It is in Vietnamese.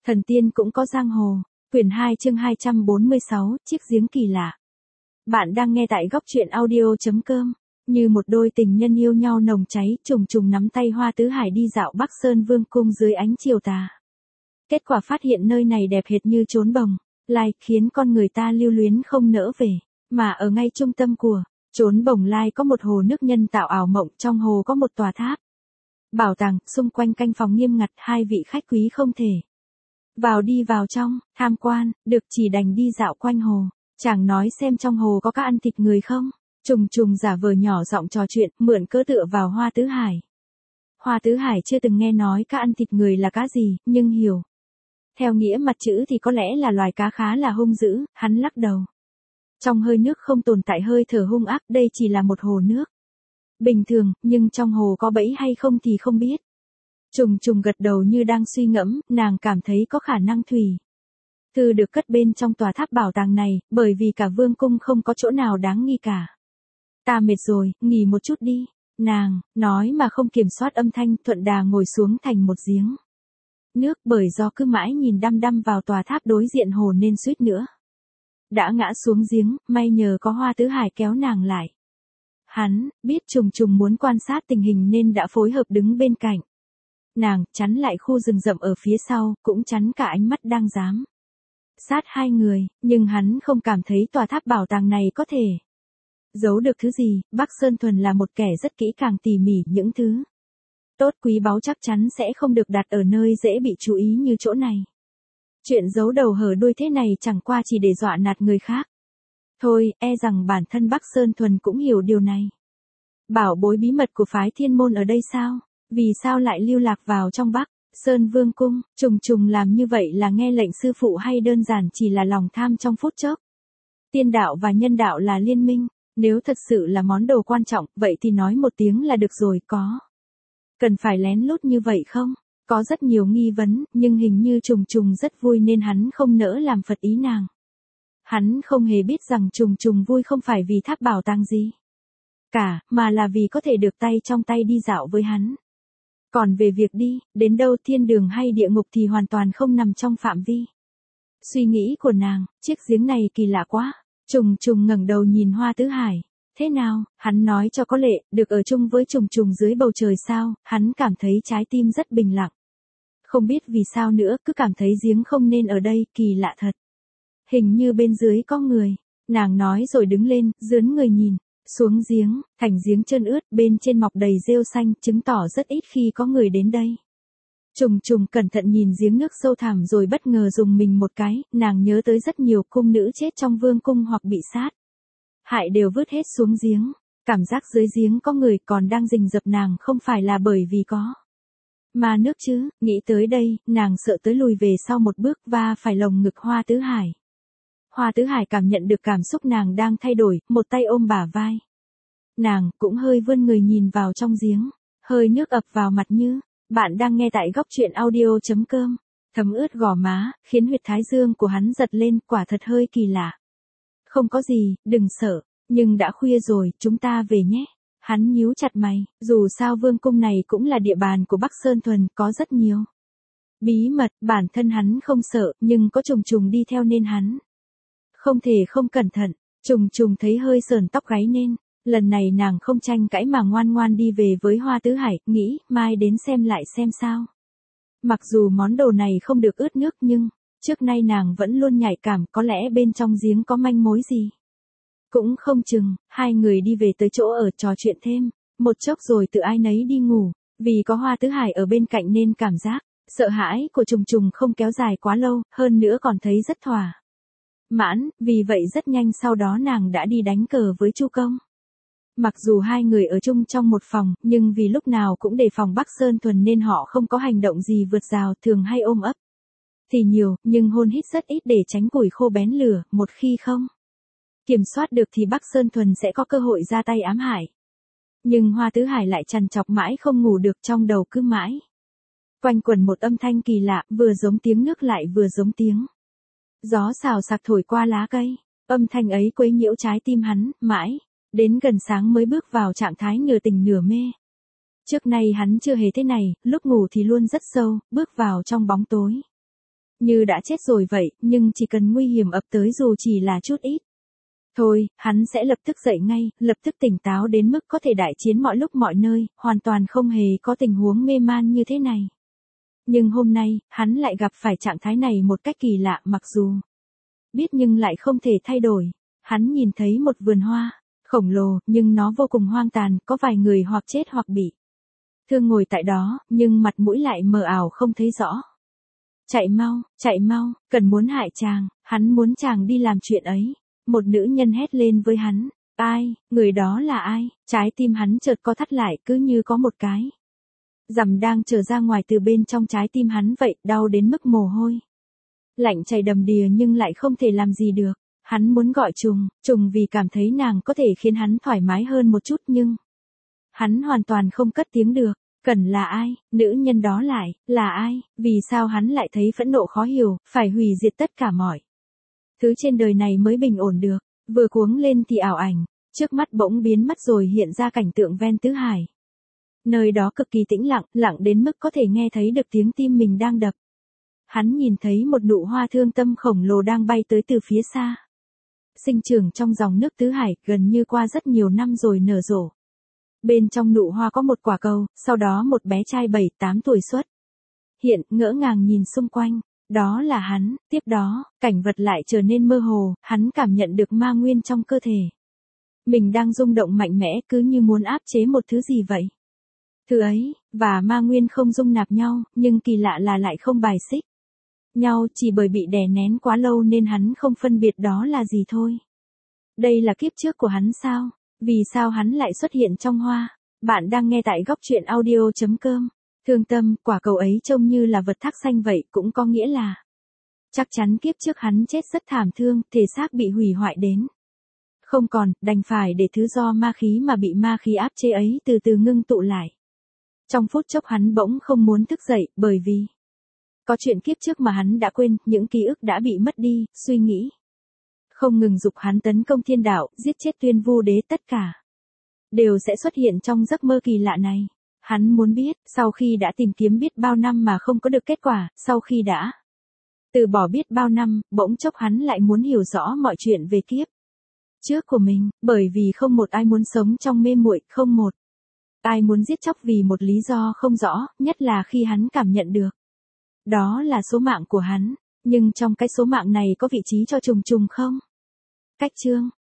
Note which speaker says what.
Speaker 1: Thần tiên cũng có giang hồ. Quyển 2 chương 246, chiếc giếng kỳ lạ. Bạn đang nghe tại góc truyện audio.com. Như một đôi tình nhân yêu nhau nồng cháy, trùng trùng nắm tay Hoa Tứ Hải đi dạo Bắc Sơn Vương cung dưới ánh chiều tà. Kết quả phát hiện nơi này đẹp hệt như chốn bồng lai, khiến con người ta lưu luyến không nỡ về. Mà ở ngay trung tâm của chốn bồng lai có một hồ nước nhân tạo ảo mộng, trong hồ có một tòa tháp bảo tàng, xung quanh canh phòng nghiêm ngặt, hai vị khách quý không thể đi vào trong, tham quan, được chỉ đành đi dạo quanh hồ. Chàng nói xem trong hồ có các ăn thịt người không? Trùng trùng giả vờ nhỏ giọng trò chuyện, mượn cớ tựa vào Hoa Tứ Hải. Hoa Tứ Hải chưa từng nghe nói cá ăn thịt người là cá gì, nhưng hiểu. Theo nghĩa mặt chữ thì có lẽ là loài cá khá là hung dữ, hắn lắc đầu. Trong hơi nước không tồn tại hơi thở hung ác, đây chỉ là một hồ nước bình thường, nhưng trong hồ có bẫy hay không thì không biết. Trùng trùng gật đầu như đang suy ngẫm, nàng cảm thấy có khả năng thủy thư được cất bên trong tòa tháp bảo tàng này, bởi vì cả vương cung không có chỗ nào đáng nghi cả. Ta mệt rồi, nghỉ một chút đi. Nàng nói mà không kiểm soát âm thanh, thuận đà ngồi xuống thành một giếng nước, bởi do cứ mãi nhìn đăm đăm vào tòa tháp đối diện hồ nên suýt nữa đã ngã xuống giếng, may nhờ có Hoa Tứ Hải kéo nàng lại. Hắn biết trùng trùng muốn quan sát tình hình nên đã phối hợp đứng bên cạnh nàng, chắn lại khu rừng rậm ở phía sau, cũng chắn cả ánh mắt đang giám sát hai người, nhưng hắn không cảm thấy tòa tháp bảo tàng này có thể giấu được thứ gì. Bắc Sơn Thuần là một kẻ rất kỹ càng tỉ mỉ, những thứ tốt quý báu chắc chắn sẽ không được đặt ở nơi dễ bị chú ý như chỗ này. Chuyện giấu đầu hở đuôi thế này chẳng qua chỉ để dọa nạt người khác thôi, e rằng bản thân Bắc Sơn Thuần cũng hiểu điều này. Bảo bối bí mật của phái Thiên Môn ở đây sao? Vì sao lại lưu lạc vào trong Bắc Sơn Vương cung? Trùng trùng làm như vậy là nghe lệnh sư phụ hay đơn giản chỉ là lòng tham trong phút chốc? Tiên đạo và nhân đạo là liên minh, nếu thật sự là món đồ quan trọng, vậy thì nói một tiếng là được rồi, có cần phải lén lút như vậy không? Có rất nhiều nghi vấn, nhưng hình như trùng trùng rất vui nên hắn không nỡ làm phật ý nàng. Hắn không hề biết rằng trùng trùng vui không phải vì tháp bảo tàng gì cả, mà là vì có thể được tay trong tay đi dạo với hắn. Còn về việc đi, đến đâu thiên đường hay địa ngục thì hoàn toàn không nằm trong phạm vi suy nghĩ của nàng. Chiếc giếng này kỳ lạ quá. Trùng trùng ngẩng đầu nhìn Hoa Tứ Hải. Thế nào, hắn nói cho có lệ, được ở chung với trùng trùng dưới bầu trời sao? Hắn cảm thấy trái tim rất bình lặng. Không biết vì sao nữa, cứ cảm thấy giếng không nên ở đây, kỳ lạ thật. Hình như bên dưới có người. Nàng nói rồi đứng lên, dướn người nhìn xuống giếng, thành giếng trơn ướt, bên trên mọc đầy rêu xanh, chứng tỏ rất ít khi có người đến đây. Trùng trùng cẩn thận nhìn giếng nước sâu thẳm rồi bất ngờ rùng mình một cái, nàng nhớ tới rất nhiều cung nữ chết trong vương cung hoặc bị sát hại đều vứt hết xuống giếng. Cảm giác dưới giếng có người còn đang rình rập nàng không phải là bởi vì có mà nước chứ. Nghĩ tới đây, nàng sợ tới lùi về sau một bước và phải lồng ngực Hoa Tứ Hải. Hoa Tứ Hải cảm nhận được cảm xúc nàng đang thay đổi, một tay ôm bả vai nàng, cũng hơi vươn người nhìn vào trong giếng. Hơi nước ập vào mặt như. Bạn đang nghe tại góc truyện audio.com. Thấm ướt gò má, khiến huyệt thái dương của hắn giật lên, quả thật hơi kỳ lạ. Không có gì, đừng sợ, nhưng đã khuya rồi, chúng ta về nhé. Hắn nhíu chặt mày, dù sao vương cung này cũng là địa bàn của Bắc Sơn Thuần, có rất nhiều bí mật, bản thân hắn không sợ, nhưng có trùng trùng đi theo nên hắn không thể không cẩn thận. Trùng trùng thấy hơi sờn tóc gáy nên lần này nàng không tranh cãi mà ngoan ngoan đi về với Hoa Tứ Hải, nghĩ mai đến xem lại xem sao. Mặc dù món đồ này không được ướt nước nhưng trước nay nàng vẫn luôn nhạy cảm, có lẽ bên trong giếng có manh mối gì. Cũng không chừng. Hai người đi về tới chỗ ở, trò chuyện thêm một chốc rồi tự ai nấy đi ngủ. Vì có Hoa Tứ Hải ở bên cạnh nên cảm giác sợ hãi của trùng trùng không kéo dài quá lâu, hơn nữa còn thấy rất thỏa mãn, vì vậy rất nhanh sau đó nàng đã đi đánh cờ với Chu Công. Mặc dù hai người ở chung trong một phòng, nhưng vì lúc nào cũng đề phòng Bắc Sơn Thuần nên họ không có hành động gì vượt rào, thường hay ôm ấp thì nhiều, nhưng hôn hít rất ít để tránh củi khô bén lửa, một khi không kiểm soát được thì Bắc Sơn Thuần sẽ có cơ hội ra tay ám hại. Nhưng Hoa Tứ Hải lại trằn trọc mãi không ngủ được, trong đầu cứ mãi quanh quẩn một âm thanh kỳ lạ, vừa giống tiếng nước lại vừa giống tiếng gió xào xạc thổi qua lá cây. Âm thanh ấy quấy nhiễu trái tim hắn, mãi đến gần sáng mới bước vào trạng thái nửa tỉnh nửa mê. Trước nay hắn chưa hề thế này, lúc ngủ thì luôn rất sâu, bước vào trong bóng tối như đã chết rồi vậy, nhưng chỉ cần nguy hiểm ập tới dù chỉ là chút ít. Thôi, hắn sẽ lập tức dậy ngay, lập tức tỉnh táo đến mức có thể đại chiến mọi lúc mọi nơi, hoàn toàn không hề có tình huống mê man như thế này. Nhưng hôm nay, hắn lại gặp phải trạng thái này một cách kỳ lạ, mặc dù biết nhưng lại không thể thay đổi. Hắn nhìn thấy một vườn hoa, khổng lồ, nhưng nó vô cùng hoang tàn, có vài người hoặc chết hoặc bị thương ngồi tại đó, nhưng mặt mũi lại mờ ảo không thấy rõ. Chạy mau, cần muốn hại chàng, hắn muốn chàng đi làm chuyện ấy. Một nữ nhân hét lên với hắn. Ai, người đó là ai? Trái tim hắn chợt co thắt lại, cứ như có một cái rằm đang trở ra ngoài từ bên trong trái tim hắn vậy, đau đến mức mồ hôi lạnh chảy đầm đìa nhưng lại không thể làm gì được. Hắn muốn gọi Trùng vì cảm thấy nàng có thể khiến hắn thoải mái hơn một chút, nhưng hắn hoàn toàn không cất tiếng được. Cần là ai? Nữ nhân đó lại là ai? Vì sao hắn lại thấy phẫn nộ khó hiểu, phải hủy diệt tất cả mọi thứ trên đời này mới bình ổn được. Vừa cuống lên thì ảo ảnh trước mắt bỗng biến mất rồi hiện ra cảnh tượng ven tứ hải. Nơi đó cực kỳ tĩnh lặng, lặng đến mức có thể nghe thấy được tiếng tim mình đang đập. Hắn nhìn thấy một nụ hoa thương tâm khổng lồ đang bay tới từ phía xa. Sinh trưởng trong dòng nước tứ hải, gần như qua rất nhiều năm rồi nở rộ. Bên trong nụ hoa có một quả cầu, sau đó một bé trai 7-8 tuổi xuất hiện, ngỡ ngàng nhìn xung quanh. Đó là hắn. Tiếp đó, cảnh vật lại trở nên mơ hồ, hắn cảm nhận được ma nguyên trong cơ thể mình đang rung động mạnh mẽ, cứ như muốn áp chế một thứ gì vậy. Thứ ấy, và ma nguyên không dung nạp nhau, nhưng kỳ lạ là lại không bài xích nhau, chỉ bởi bị đè nén quá lâu nên hắn không phân biệt đó là gì thôi. Đây là kiếp trước của hắn sao? Vì sao hắn lại xuất hiện trong hoa? Bạn đang nghe tại góc truyện audio.com. Thương tâm, quả cầu ấy trông như là vật thác xanh vậy, cũng có nghĩa là chắc chắn kiếp trước hắn chết rất thảm thương, thể xác bị hủy hoại đến không còn, đành phải để thứ do ma khí mà bị ma khí áp chế ấy từ từ ngưng tụ lại. Trong phút chốc hắn bỗng không muốn thức dậy, bởi vì có chuyện kiếp trước mà hắn đã quên, những ký ức đã bị mất đi, suy nghĩ không ngừng giục hắn tấn công thiên đạo, giết chết Tuyên Vu Đế, tất cả đều sẽ xuất hiện trong giấc mơ kỳ lạ này. Hắn muốn biết, sau khi đã tìm kiếm biết bao năm mà không có được kết quả, sau khi đã từ bỏ biết bao năm, bỗng chốc hắn lại muốn hiểu rõ mọi chuyện về kiếp trước của mình, bởi vì không một ai muốn sống trong mê muội, không một ai muốn giết chóc vì một lý do không rõ, nhất là khi hắn cảm nhận được đó là số mạng của hắn. Nhưng trong cái số mạng này có vị trí cho Trùng không? Cách chương